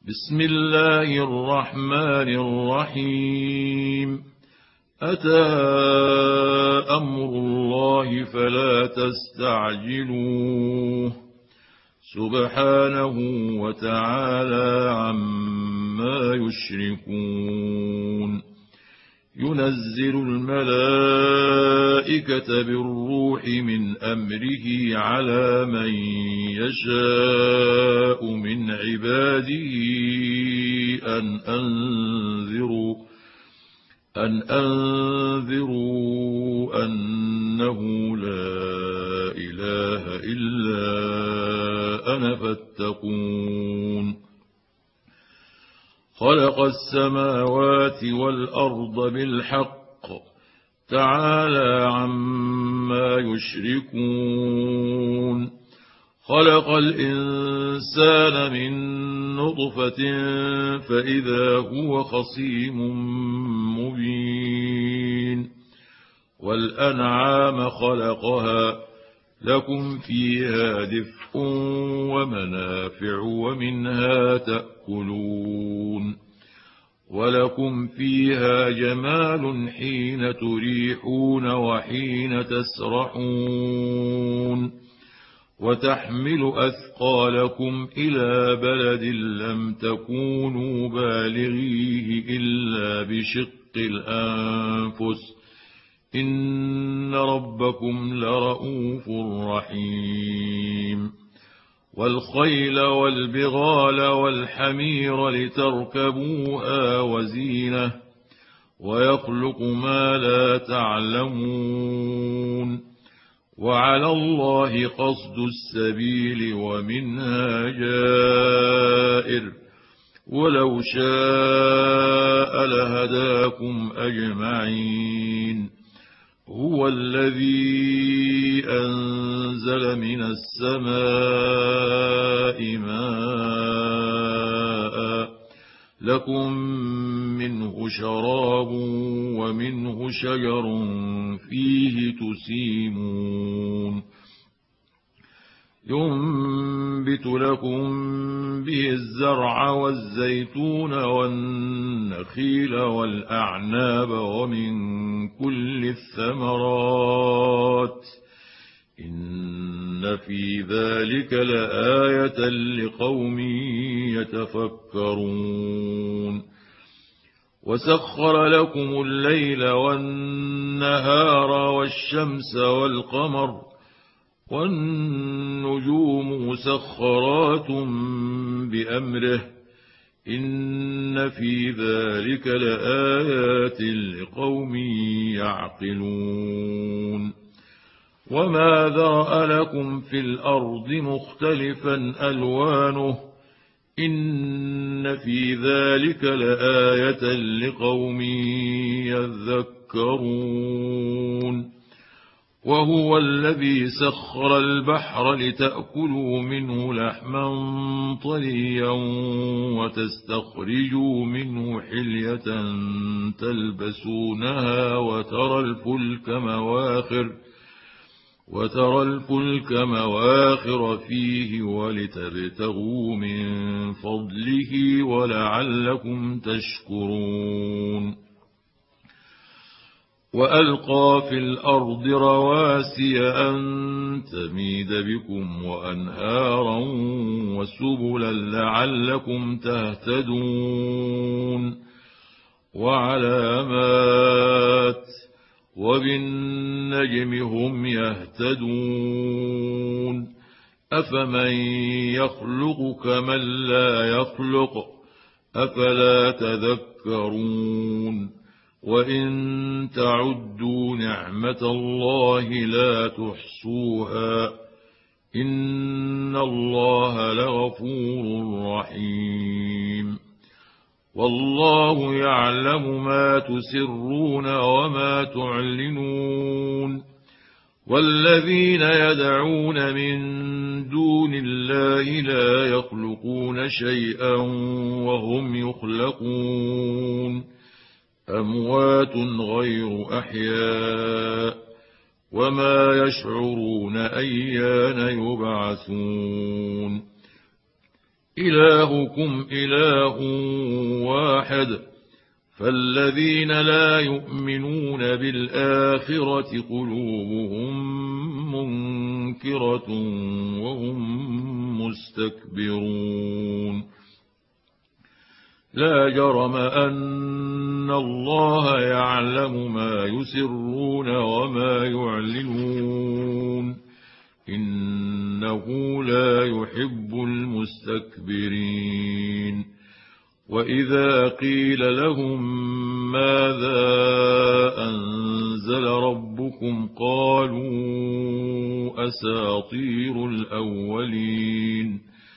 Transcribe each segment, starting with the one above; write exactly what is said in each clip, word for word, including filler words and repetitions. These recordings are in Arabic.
بسم الله الرحمن الرحيم. أتى أمر الله فلا تستعجلوه سبحانه وتعالى عما يشركون. ينزل الملائكة بالروح من أمره على من يشاء من عباده أن أنذروا أن أنذروا أنه لا إله إلا أنا فاتقون. خلق السماوات والأرض بالحق تعالى عما يشركون. خلق الإنسان من نطفة فإذا هو خصيم مبين. والأنعام خلقها لكم فيها دفء ومنافع ومنها تأكلون. ولكم فيها جمال حين تريحون وحين تسرحون. وتحمل أثقالكم إلى بلد لم تكونوا بالغيه إلا بشق الأنفس إن ربكم لرءوف رحيم. والخيل والبغال والحمير لتركبوها وزينة ويخلق ما لا تعلمون. وعلى الله قصد السبيل ومنها جائر ولو شاء لهداكم أجمعين. هو الذي أنزل من السماء ماء لكم منه شراب ومنه شجر فيه تسيمون. ينبت لكم به الزرع والزيتون والنخيل والأعناب ومن كل الثمرات إن في ذلك لآية لقوم يتفكرون. وسخر لكم الليل والنهار والشمس والقمر والنجوم مسخرات بأمره إن في ذلك لآيات لقوم يعقلون. وما ذرأ لكم في الأرض مختلفا ألوانه إن في ذلك لآية لقوم يذكرون. وهو الذي سخر البحر لتأكلوا منه لحما طريا وتستخرجوا منه حلية تلبسونها وترى الفلك مواخر وترى الفلك مواخر فيه ولتبتغوا من فضله ولعلكم تشكرون. وألقى في الأرض رواسي أن تميد بكم وأنهارا وسبلا لعلكم تهتدون. وعلامات وبالنجم هم يهتدون. أفمن يخلق كمن لا يخلق أفلا تذكرون. وإن تعدوا نعمة الله لا تحصوها إن الله لغفور رحيم. والله يعلم ما تسرون وما تعلنون. والذين يدعون من دون الله لا يخلقون شيئا وهم يخلقون. أموات غير أحياء وما يشعرون أيان يبعثون. إلهكم إله واحد. فالذين لا يؤمنون بالآخرة قلوبهم منكرة وهم مستكبرون. لا جرم أن الله يعلم ما يسرون وما يعلنون، إنه لا يحب المستكبرين. وإذا قيل لهم ماذا أنزل ربكم قالوا أساطير الأولين،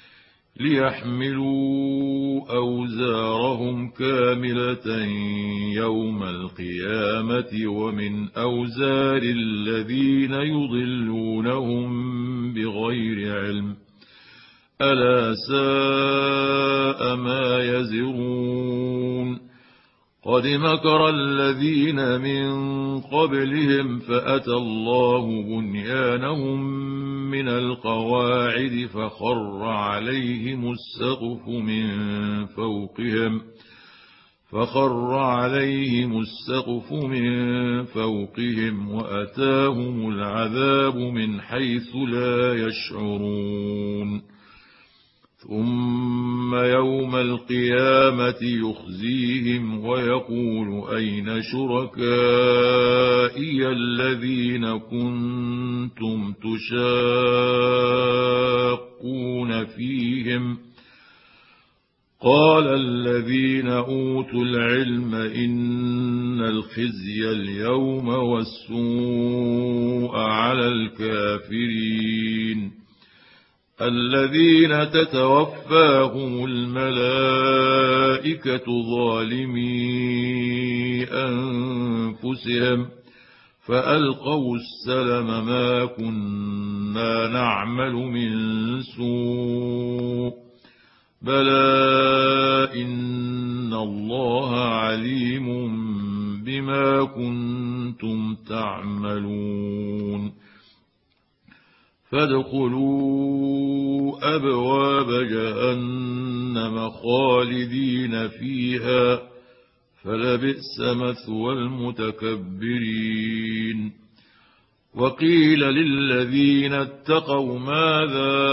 ليحملوا أوزارهم كاملة يوم القيامة ومن أوزار الذين يضلونهم بغير علم، ألا ساء ما يزرون. قد مكر الذين من قبلهم فأتى الله بنيانهم من القواعد فخر عليهم السقف من فوقهم فخر عليهم السقف من فوقهم وأتاهم العذاب من حيث لا يشعرون. ثم يوم القيامة يخزيهم ويقول أين شركائي الذين كنتم تشاقون فيهم؟ قال الذين أوتوا العلم إن الخزي اليوم والسوء على الكافرين الذين تتوفاهم الملائكة ظالمي أنفسهم فألقوا السلم ما كنا نعمل من سوء بلى إن الله عليم بما كنتم تعملون. فادخلوا أبواب جهنم خالدين فيها فلبئس مثوى المتكبرين. وقيل للذين اتقوا ماذا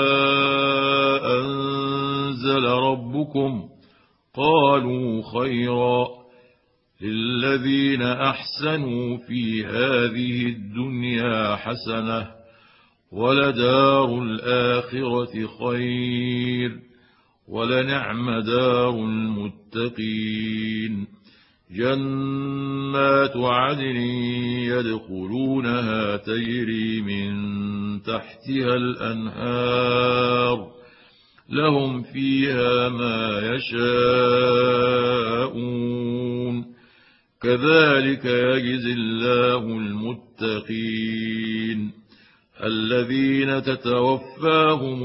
أنزل ربكم قالوا خيرا للذين أحسنوا في هذه الدنيا حسنة ولدار الآخرة خير ولنعم دار المتقين. جنات عدن يدخلونها تجري من تحتها الأنهار لهم فيها ما يشاءون كذلك يجزي الله المتقين الذين تتوفاهم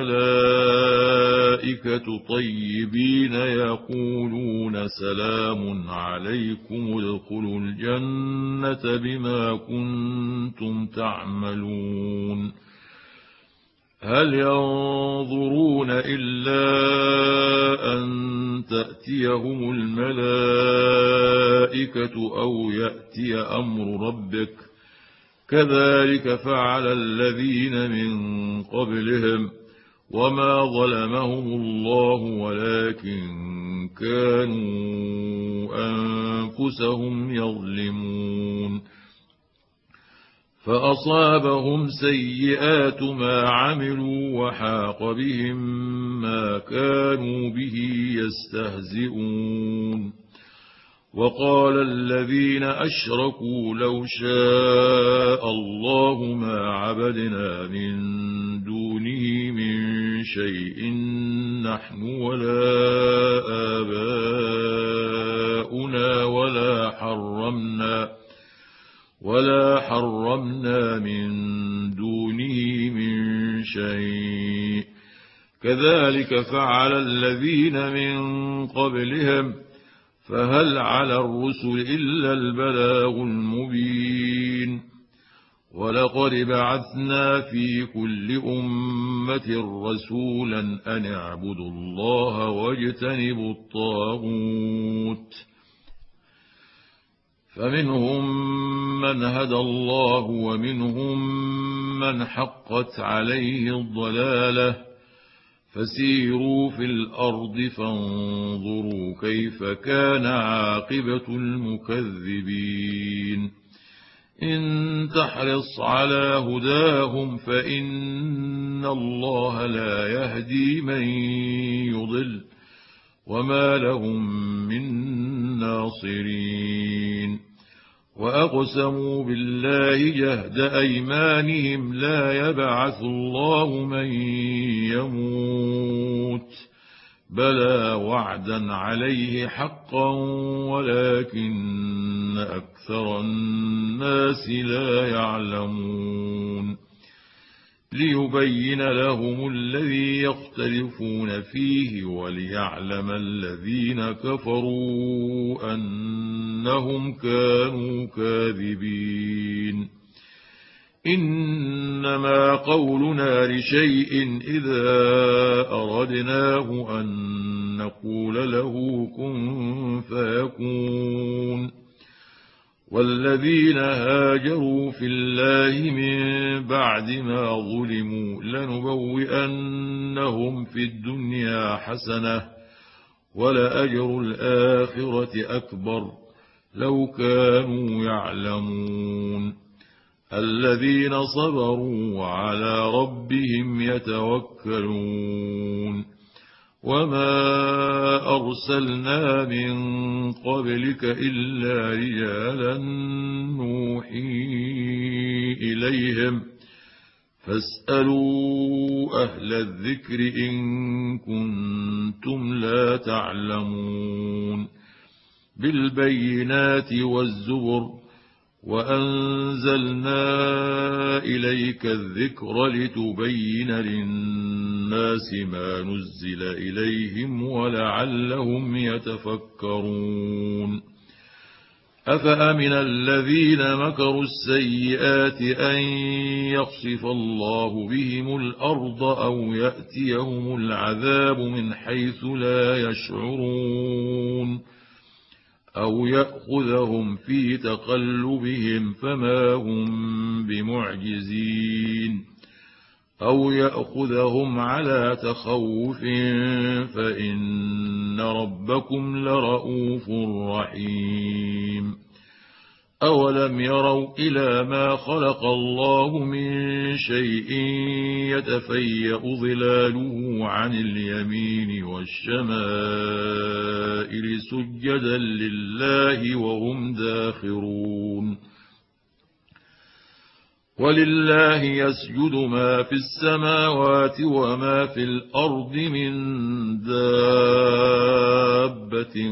الملائكة طيبين يقولون سلام عليكم ادخلوا الجنة بما كنتم تعملون. هل ينظرون إلا أن تأتيهم الملائكة أو يأتي أمر ربك كذلك فعل الذين من قبلهم وما ظلمهم الله ولكن كانوا أنفسهم يظلمون. فأصابهم سيئات ما عملوا وحاق بهم ما كانوا به يستهزئون. وقال الذين أشركوا لو شاء الله ما عبدنا من دونه من شيء نحن ولا آباؤنا ولا حرمنا ولا حرمنا من دونه من شيء كذلك فعل الذين من قبلهم فهل على الرسل إلا البلاغ المبين. ولقد بعثنا في كل أمة رسولا أن اعبدوا الله واجتنبوا الطاغوت، فمنهم من هدى الله ومنهم من حقت عليه الضلالة، فسيروا في الأرض فانظروا كيف كان عاقبة المكذبين. إن تحرص على هداهم فإن الله لا يهدي من يضل، وما لهم من ناصرين. وأقسموا بالله جهد أيمانهم لا يبعث الله من يموت، بلى وعدا عليه حقا ولكن أكثر الناس لا يعلمون. ليبين لهم الذي يختلفون فيه وليعلم الذين كفروا أنهم كانوا كاذبين. إنما قولنا لشيء إذا أردناه أن نقول له كن فيكون. والذين هاجروا في الله من بعد ما ظلموا لنبوئنهم في الدنيا حسنة، ولأجر الآخرة أكبر لو كانوا يعلمون. الذين صبروا وعلى ربهم يتوكلون. وما أرسلنا من قبلك إلا رجالا نوحي إليهم، فاسألوا أهل الذكر إن كنتم لا تعلمون. بالبينات والزبر وأنزلنا إليك الذكر لتبين للناس ما نزل إليهم ولعلهم يتفكرون. أفأمن الذين مكروا السيئات أن يخسف الله بهم الأرض أو يأتيهم العذاب من حيث لا يشعرون، أو يأخذهم في تقلبهم فما هم بمعجزين، أو يأخذهم على تخوف فإن ربكم لرؤوف رحيم. أولم يروا إلى ما خلق الله من شيء يتفيأ ظلاله عن اليمين والشمائل سجدا لله وهم داخرون. ولله يسجد ما في السماوات وما في الأرض من دابة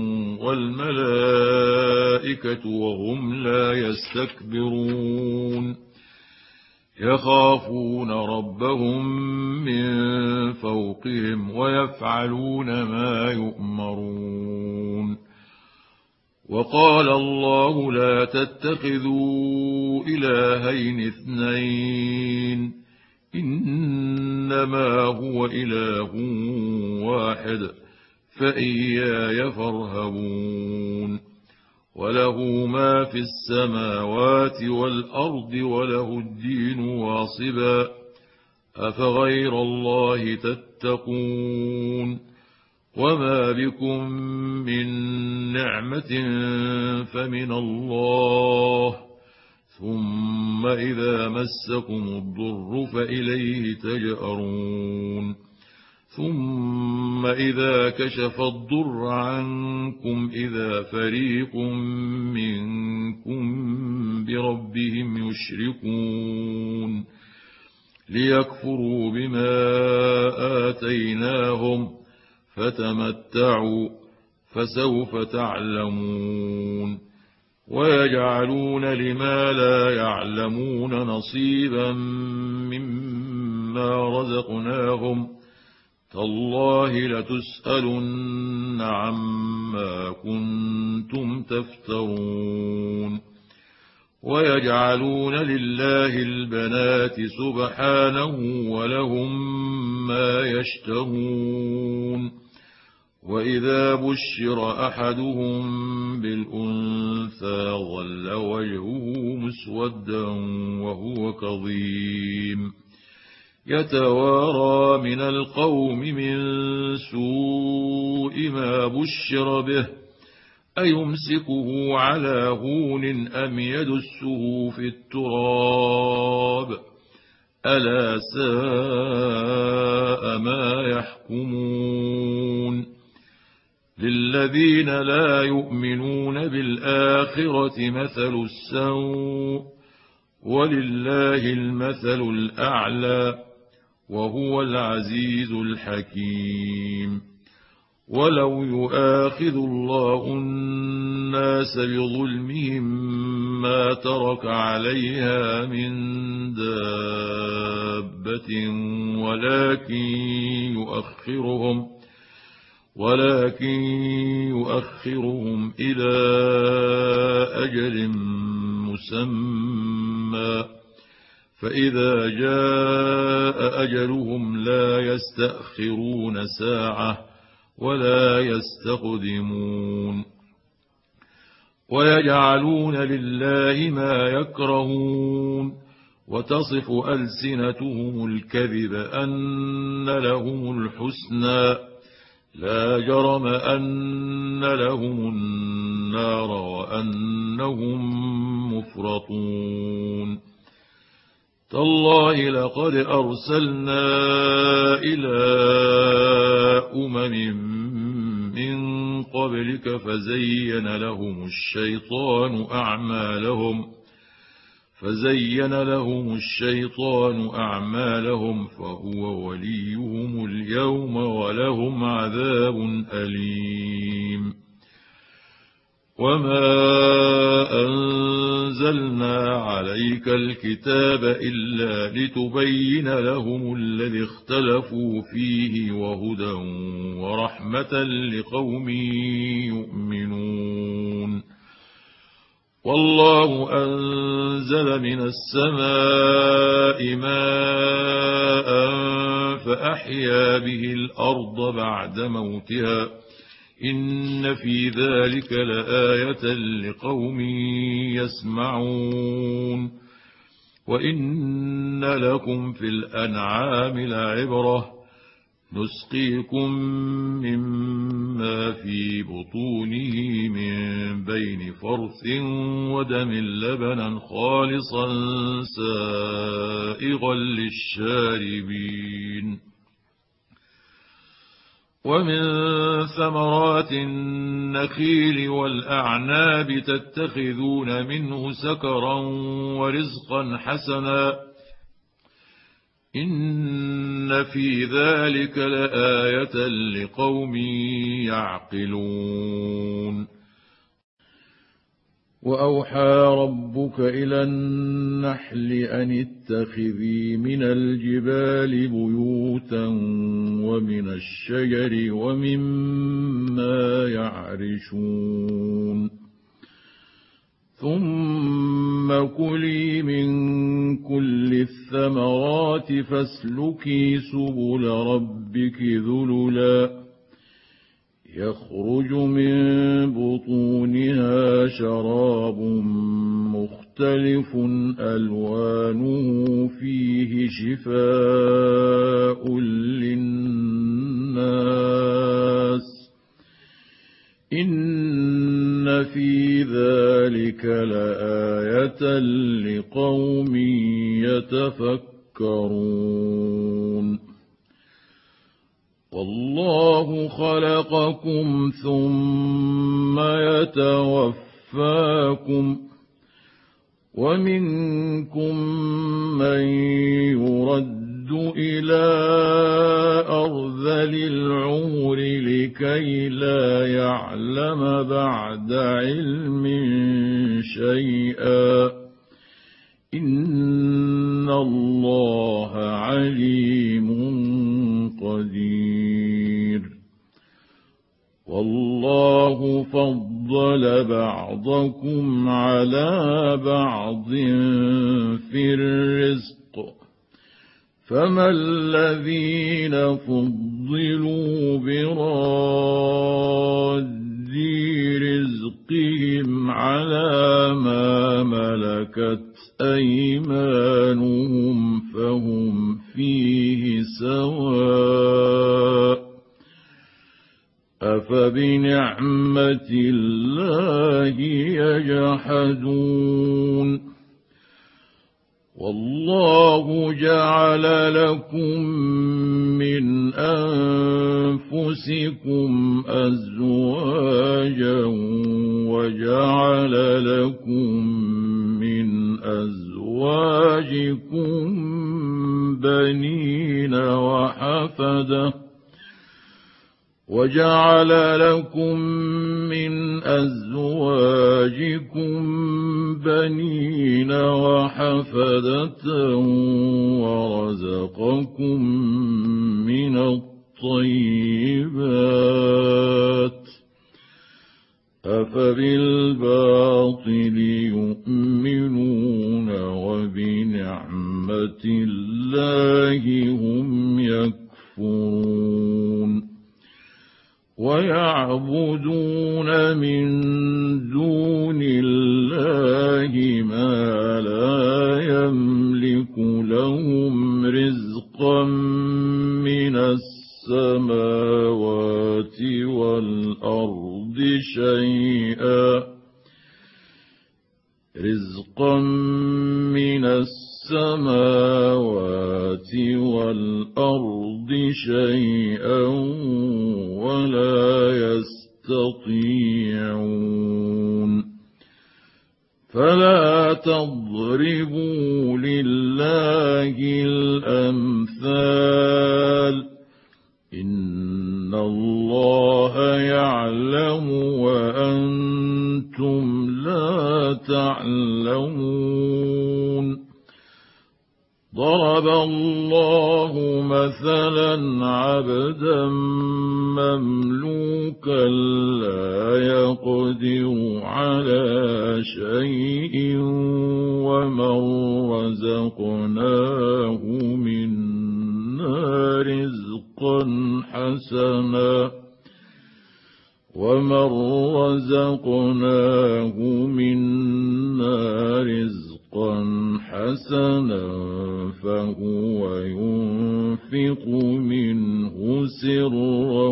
والملائكة وهم لا يستكبرون. يخافون ربهم من فوقهم ويفعلون ما يؤمرون. وقال الله لا تتخذوا إلهين اثنين إنما هو إله واحد فإياي فارهبون. وله ما في السماوات والأرض وله الدين واصبا أفغير الله تتقون. وما بكم من نعمة فمن الله ثم إذا مسكم الضر فإليه تجأرون. ثم إذا كشف الضر عنكم إذا فريق منكم بربهم يشركون ليكفروا بما آتيناهم فتمتعوا فسوف تعلمون. ويجعلون لما لا يعلمون نصيبا مما رزقناهم تالله لتسألن عما كنتم تفترون. ويجعلون لله البنات سبحانه ولهم ما يشتهون وإذا بشر أحدهم بالأنثى ظل وجهه مسودا وهو كظيم يتوارى من القوم من سوء ما بشر به أيمسكه على هون أم يدسه في التراب ألا ساء ما يحكمون للذين لا يؤمنون بالآخرة مثل السوء ولله المثل الأعلى وهو العزيز الحكيم ولو يؤاخذ الله الناس بظلمهم ما ترك عليها من دابة ولكن يؤخرهم ولكن يؤخرهم إلى أجل مسمى فإذا جاء أجلهم لا يستأخرون ساعة ولا يستقدمون ويجعلون لله ما يكرهون وتصف ألسنتهم الكذب أن لهم الحسنى لا جرم أن لهم النار وأنهم مفرطون تالله لقد أرسلنا إلى أمم من قبلك فزين لهم الشيطان أعمالهم فزين لهم الشيطان أعمالهم فهو وليهم اليوم ولهم عذاب أليم وما أنزلنا عليك الكتاب إلا لتبين لهم الذي اختلفوا فيه وهدى ورحمة لقوم يؤمنون والله أنزل من السماء ماء فأحيا به الأرض بعد موتها إن في ذلك لآية لقوم يسمعون وإن لكم في الأنعام لعبرة نسقيكم مما في بطونه من بين فرث ودم لبنا خالصا سائغا للشاربين ومن ثمرات النخيل والأعناب تتخذون منه سكرا ورزقا حسنا إن في ذلك لآية لقوم يعقلون وأوحى ربك إلى النحل أن اتخذي من الجبال بيوتا ومن الشجر ومما يعرشون ثم كلي من كل الثمرات فاسلكي سبل ربك ذللا يخرج من بطونها شراب مختلف ألوانه فيه شفاء للناس إن في ذلك لآية لقوم يتفكرون والله خلقكم ثم يتوفاكم ومنكم من يرد إلى أرذل العمر لكي لا يعلم بعد علم شيئا إن الله عليم قدير والله فضل بعضكم على بعض في الرزق، فما الذين فضلوا براد رزقهم على ما ملكت أيمانهم فهم فيه سواء، أفبنعمة الله يجحدون. والله جعل لكم من أنفسكم أزواجا وجعل لكم من أزواجكم بنين وحفدة وجعل لكم من أزواجكم بنين وحفدة ورزقكم من الطيبات، أفبالباطل يؤمنون وبنعمة الله هم يكفرون. ويعبدون من دون الله ما لا يملك لهم رزقا من السماوات والأرض شيئا رزقا من السماوات والأرض شيئا ولا يستطيعون. فلا تضربوا لله الأمثال، إن الله يعلم وأنتم لا تعلمون. ضرب الله مثلا عبدا مملوكا لا يقدر على شيء ومن رزقناه منا رزقا حسنا ومن رزقناه منا رزقا حسنا فهو ينفق منه سرا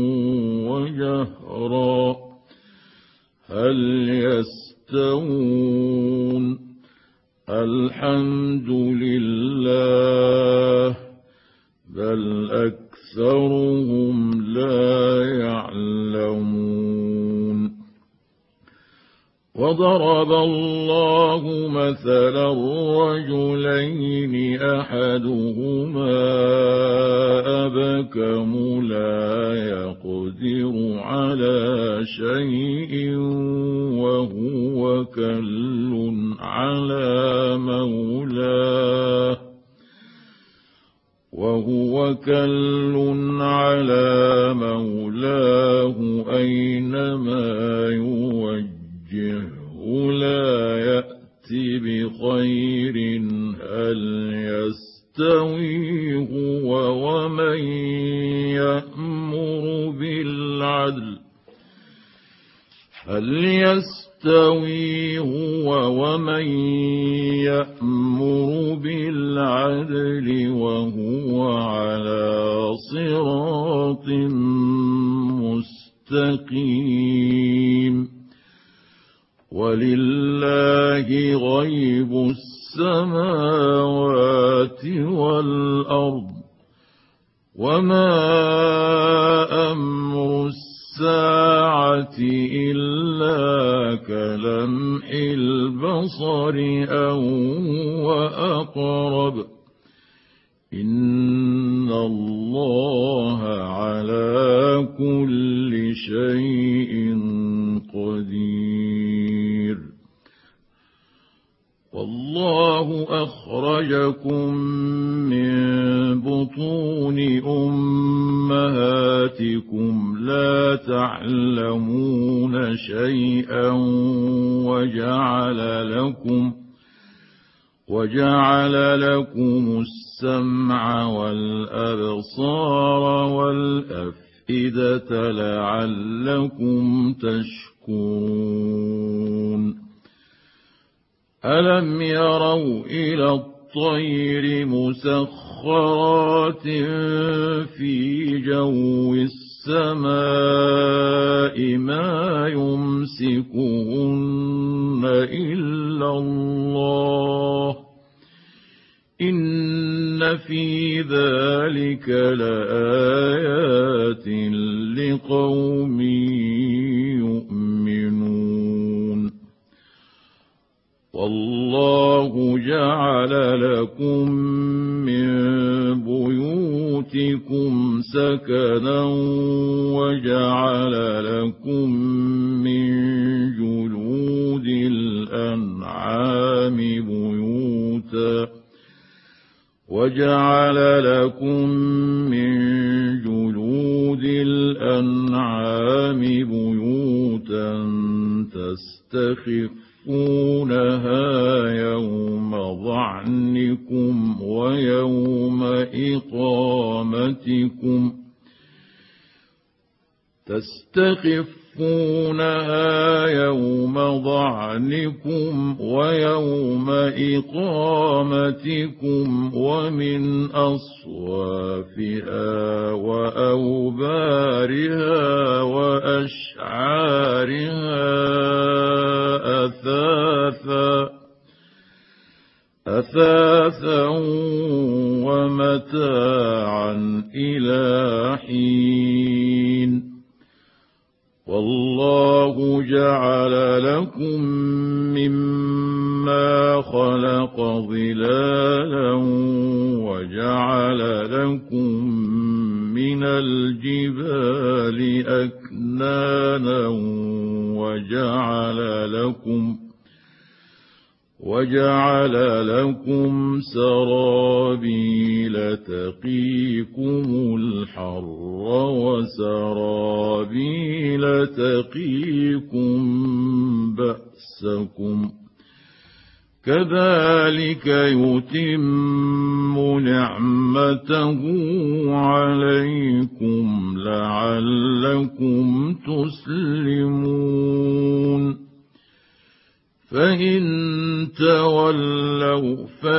وجهرا هل يستوون؟ الحمد لله بل أكثرهم لا يعلمون. وضرب الله مثلا رجلين أحدهما أبكم لا يقدر على شيء وهو كل على مولاه وهو كل على مولاه أينما يوجهه لا يأتي بخير هل يستوي هو ومن يأمر بالعدل هل يستوي هو ومن يأمر بالعدل وهو على صراط مستقيم. ولله غيب السماوات والأرض وما أمر الساعة إلا كلمح البصر أو وأقرب إن الله على كل شيء قدير. والله أخرجكم من بطون أمهاتكم لا تعلمون شيئا وجعل لكم وجعل لكم السمع والأبصار والأفئدة لعلكم تشكرون ألم يروا إلى الطير مسخرات في جو السماء ما يمسكهن إلا الله إن في ذلك لآيات لقوم يؤمنون والله جعل لكم من بيوتكم سكنا وجعل لكم من جلود الأنعام بيوتا وجعل لكم من جلود الأنعام بيوتا تستخفونها يوم ظعنكم ويوم إقامتكم تستخفونها يوم ظعنكم ويوم إقامتكم ومن أصوافها وأوبارها وأشعارها أثاثا أثاثا ومتاعا إلى حين والله جعل لكم مما خلق ظلالا وجعل لكم من الجبال أكنانا وجعل لكم وجعل لكم سرابيل تقيكم الحر وسرابيل تقيكم بأسكم كذلك يتم نعمته عليكم لعلكم تسلمون فإن تولوا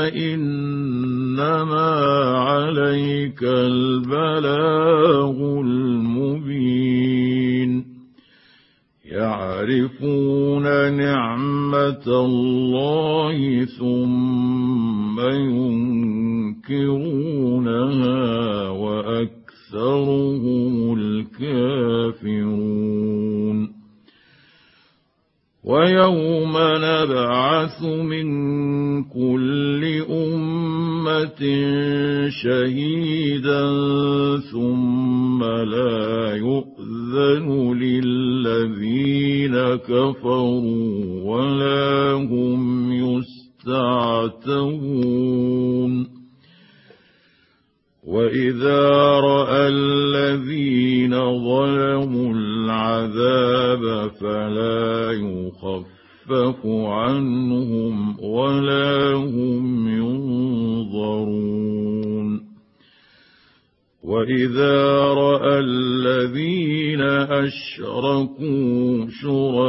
فإنما عليك البلاغ المبين يعرفون نعمة الله ثم ينكرونها وأكثرهم الكافرون ويوم نبعث من كل أمة شهيدا ثم لا يؤذن للذين كفروا ولا هم يستعتبون وإذا رأى الذين ظلموا العذاب فلا يخفف عنهم ولا هم ينظرون وإذا رأى الذين أشركوا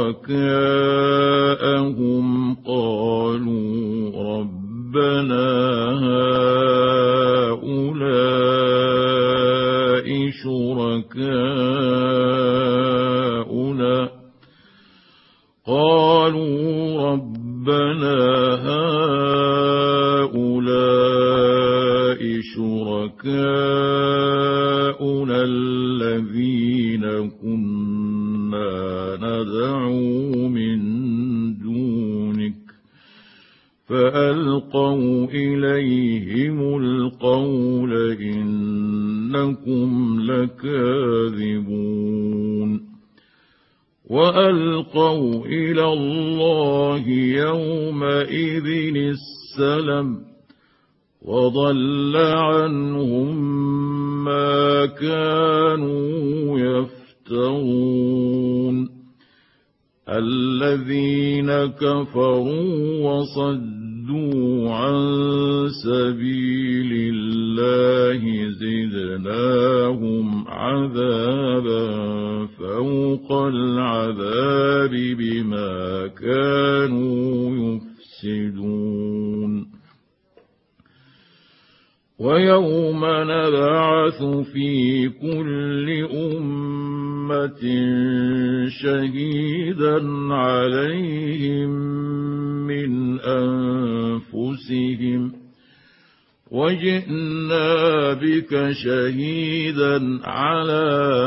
شركاءهم قالوا ربنا هؤلاء شركاؤنا قالوا ربنا هؤلاء شركاؤنا الذين كنا ندعو من دونك فألقوا إليهم القول إنكم لكاذبون وألقوا إلى الله يومئذ السلم وضل عنهم ما كانوا يفترون الذين كفروا وصدوا عن سبيل الله زدناهم عذابا فوق العذاب بما كانوا يفسدون ويوم نبعث في كل أمة شهيدا عليهم من أنفسهم وجئنا بك شهيدا على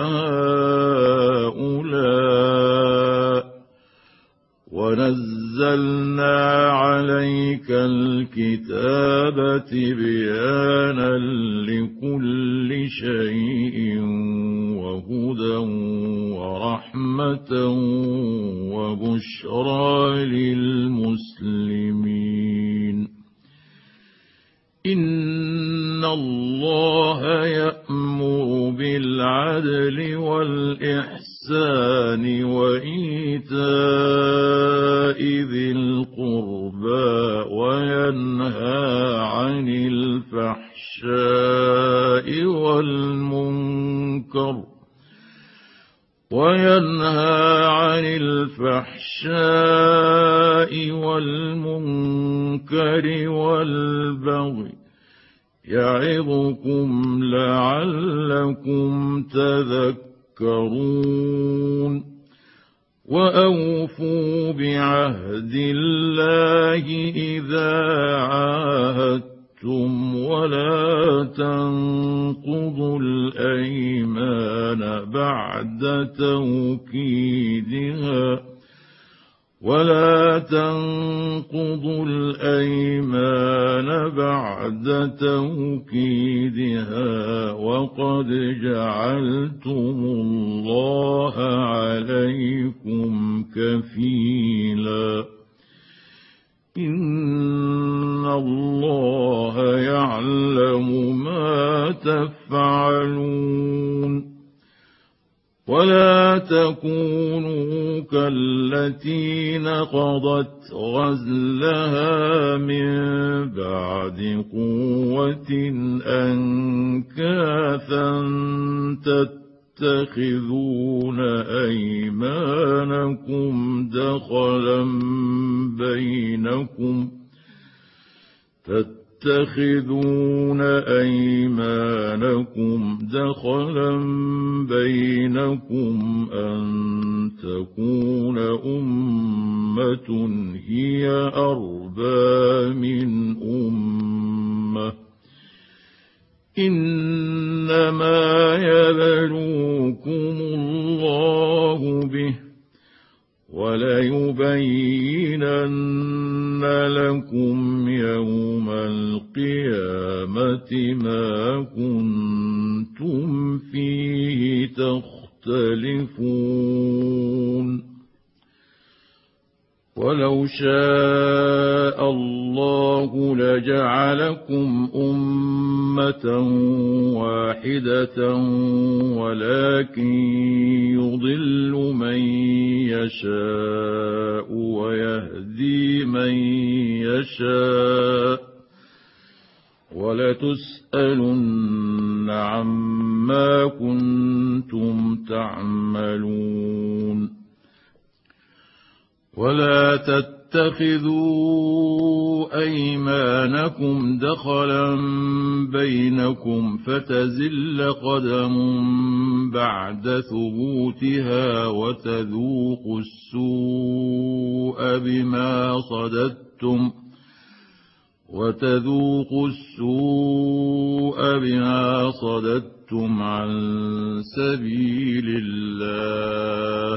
هؤلاء ونزلنا عليك الكتاب تبيانا لكل شيء وهدى ورحمة وبشرى للمسلمين إن الله يأمر بالعدل والإحسان وإيتاء ذي القربى وينهى عن الفحشاء والمنكر وينهى عن الفحشاء والمنكر والبغي يعظكم لعلكم تذكرون وأوفوا بعهد الله إذا عاهدتم ولا تنقضوا الأيمان بعد توكيدها ولا تنقضوا الأيمان بعد توكيدها وقد جعلتم الله عليكم كفيلا إن الله يعلم ما تفعلون ولا تكونوا كالتي نقضت غزلها من بعد قوة أنكاثا تتخذون أيمانكم دخلا بينكم تتخذون أيمانكم دخلا بينكم أن تكون أمة هي أربى من أمة إنما يبلوكم الله به وليبينن لكم يوم القيامة ما كنتم فيه تختلفون ولو شاء الله لجعلكم أمة واحدة ولكن يضل من يشاء ويهدي من يشاء ولتسألن عما كنتم تعملون ولا تتخذوا أيمانكم دخلا بينكم فتزل قدم بعد ثبوتها وتذوقوا السوء بما صددتم وتذوقوا السوء بما صددتم عن سبيل الله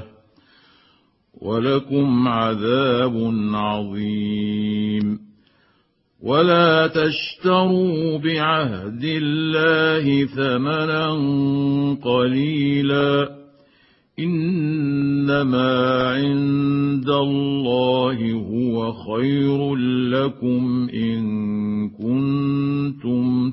ولكم عذاب عظيم ولا تشتروا بعهد الله ثمنا قليلا إن إنما عند الله هو خير لكم إن كنتم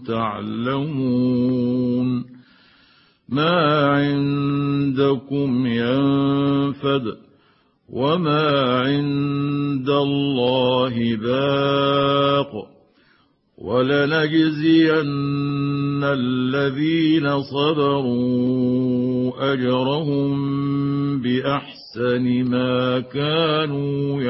تعلمون ما عندكم ينفد وما عند الله باق ولنجزين الذين صبروا أجرهم بأحسن ما كانوا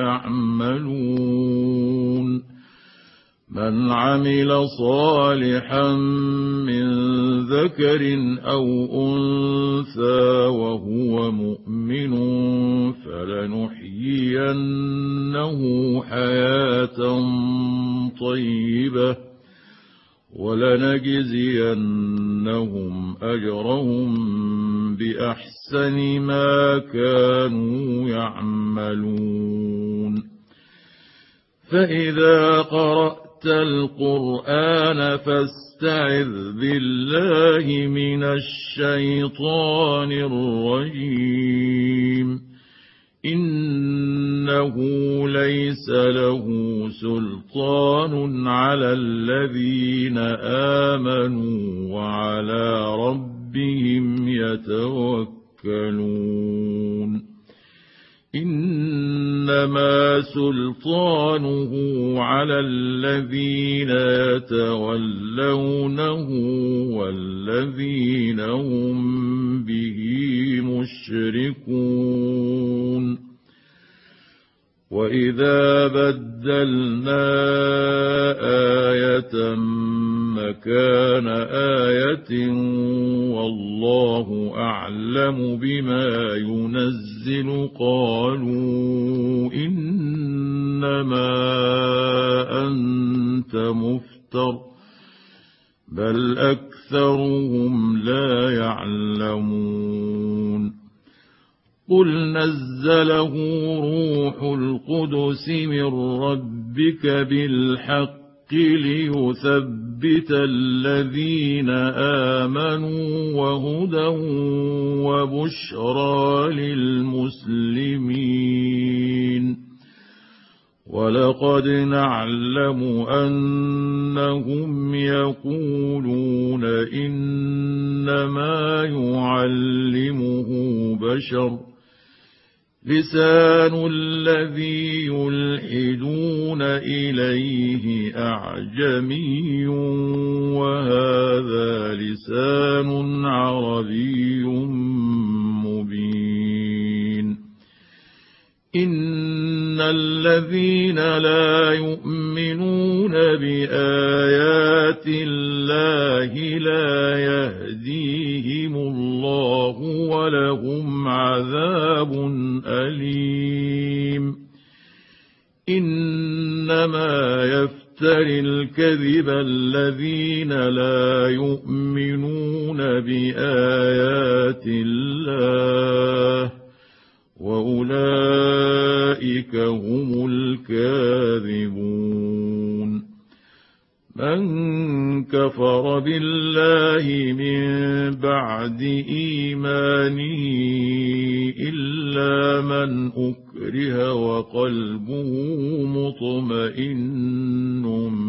يعملون من عمل صالحا من ذكر أو أنثى وهو مؤمن فلنحيينه حياة طيبة ولنجزينهم أجرهم بأحسن ما كانوا يعملون فإذا قرأت القرآن فاستعذ بالله من الشيطان الرجيم إنه ليس له سلطان على الذين آمنوا وعلى ربهم يتوكلون إنما سلطانه على الذين يتولونه والذين هم به مشركون وإذا بدلنا آية مكان آية والله أعلم بما ينزل قالوا إنما أنت مفتر بل أكثرهم لا يعلمون قل نزله روح القدس من ربك بالحق ليثبت الذين آمنوا وهدى وبشرى للمسلمين ولقد نعلم أنهم يقولون إنما يعلمه بشر لسان الذي يلحدون إليه أعجمي وهذا لسان عربي مبين إن الذين لا يؤمنون بآيات الله لا يهديهم الله ولهم عذاب أليم إنما يفتري الكذب الذين لا يؤمنون بآيات الله وأولئك هم الكاذبون من كفر بالله من بعد إيمانه إلا من أكره وقلبه مطمئن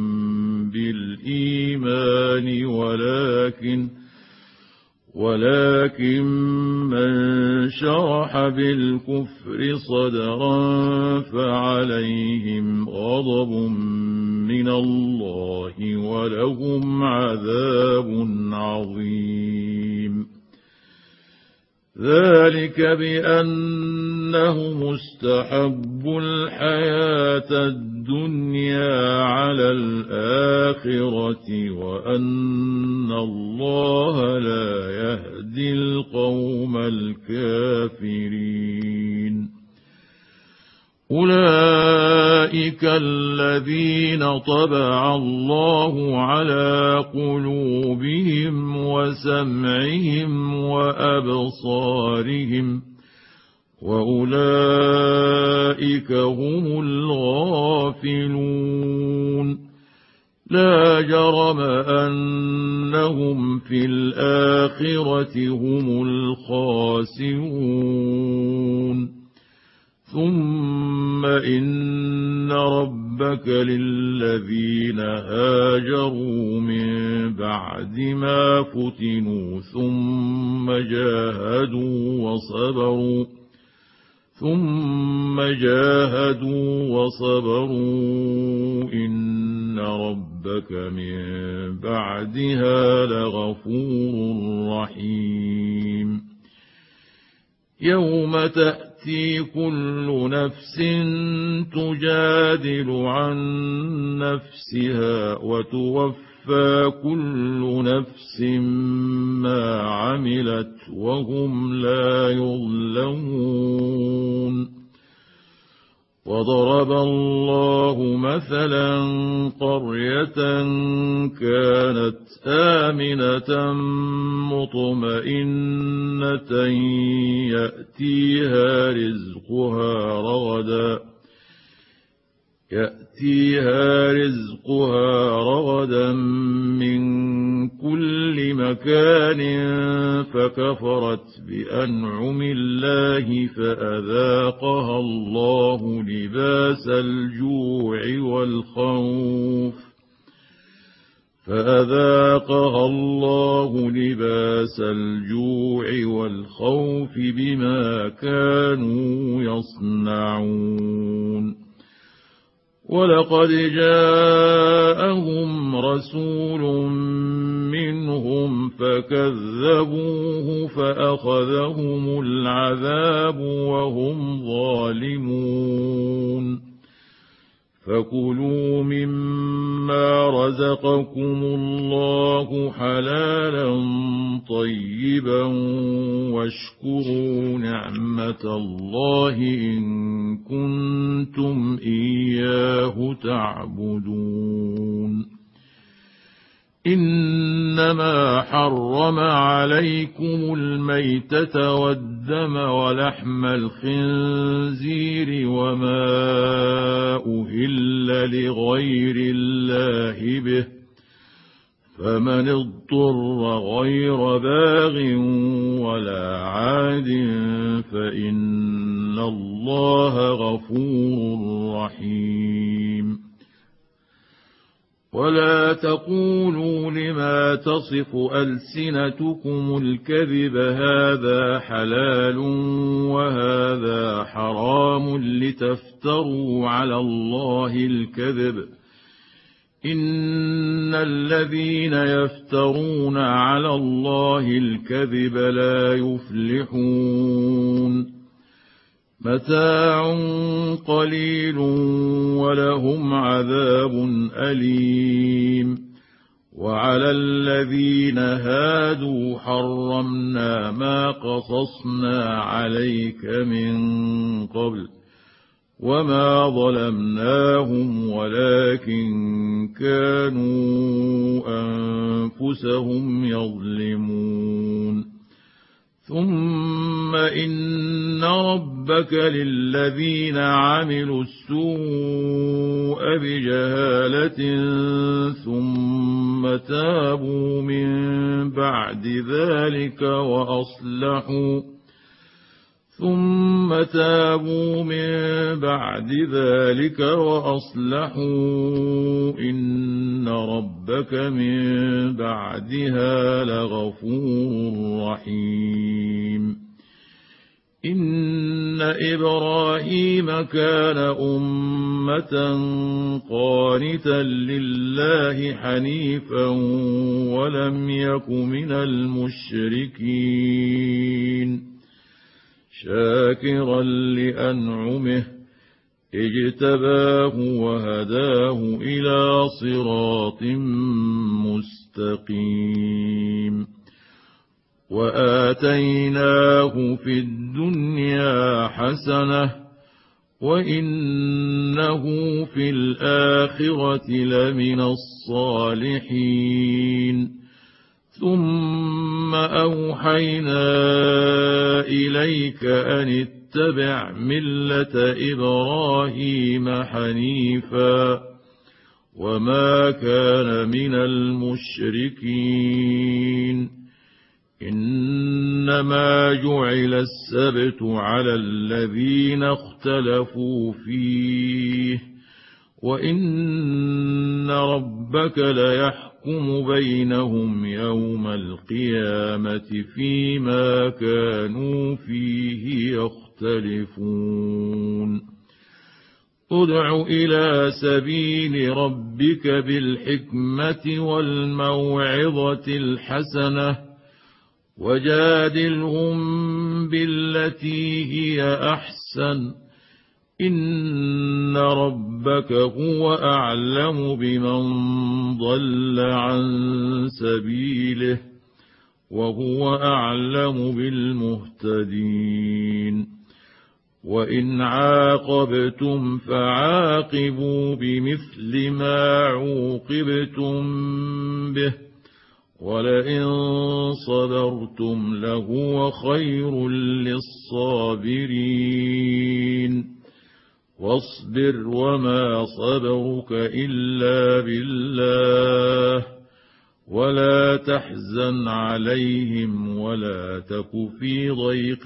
بالإيمان ولكن ولكن من شرح بالكفر صدرا فعليهم غضب من الله ولهم عذاب عظيم ذلك بأنهم استحبوا الحياة الدنيا على الآخرة وأن الله لا يهدي القوم الكافرين أولئك الذين طبع الله على قلوبهم وسمعهم وأبصارهم وأولئك هم الغافلون لا جرم أنهم في الآخرة هم الخاسرون ثم إن ربك للذين هاجروا من بعد ما فتنوا ثم جاهدوا وصبروا ثم جاهدوا وصبروا إن ربك من بعدها لغفور رحيم يوم تأتي كل نفس تجادل عن نفسها وتوفى كل نفس ما عملت وهم لا يظلمون وضرب الله مثلا قرية كانت آمنة مطمئنة يأتيها رزقها رغدا يأتيها رزقها رغدا من كل مكان فكفرت بأنعم الله فأذاقها الله لباس الجوع والخوف فأذاقها الله لباس الجوع والخوف بما كانوا يصنعون ولقد جاءهم رسول منهم فكذبوه فأخذهم العذاب وهم ظالمون فكلوا مما رزقكم الله حلالا طيبا واشكروا نعمة الله إن كنتم إياه تعبدون إنما حرم عليكم الميتة والدم ولحم الخنزير وما أهل لغير الله به فمن اضطر غير باغ ولا عاد فإن الله غفور رحيم ولا تقولوا لما تصف ألسنتكم الكذب هذا حلال وهذا حرام لتفتروا على الله الكذب إن الذين يفترون على الله الكذب لا يفلحون متاع قليل ولهم عذاب أليم وعلى الذين هادوا حرمنا ما قصصنا عليك من قبل وما ظلمناهم ولكن كانوا أنفسهم يظلمون ثم إن ربك للذين عملوا السوء بجهالة ثم تابوا من بعد ذلك وأصلحوا ثم تابوا من بعد ذلك وأصلحوا إن ربك من بعدها لغفور رحيم إن إبراهيم كان أمة قانتا لله حنيفا ولم يك من المشركين شاكرا لأنعمه اجتباه وهداه إلى صراط مستقيم وآتيناه في الدنيا حسنة وإنه في الآخرة لمن الصالحين ثم أوحينا إليك أن اتبع ملة إبراهيم حنيفا وما كان من المشركين إنما جعل السبت على الذين اختلفوا فيه وإن ربك ليحكم بينهم يوم القيامة فيما كانوا فيه يختلفون ادع إلى سبيل ربك بالحكمة والموعظة الحسنة وجادلهم بالتي هي أحسن إن ربك هو أعلم بمن ضل عن سبيله وهو أعلم بالمهتدين وإن عاقبتم فعاقبوا بمثل ما عوقبتم به ولئن صبرتم لهو خير للصابرين واصبر وما صبرك إلا بالله ولا تحزن عليهم ولا تك في ضيق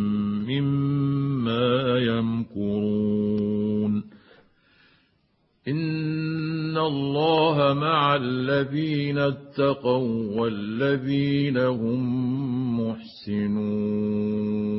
مما يمكرون إن الله مع الذين اتقوا والذين هم محسنون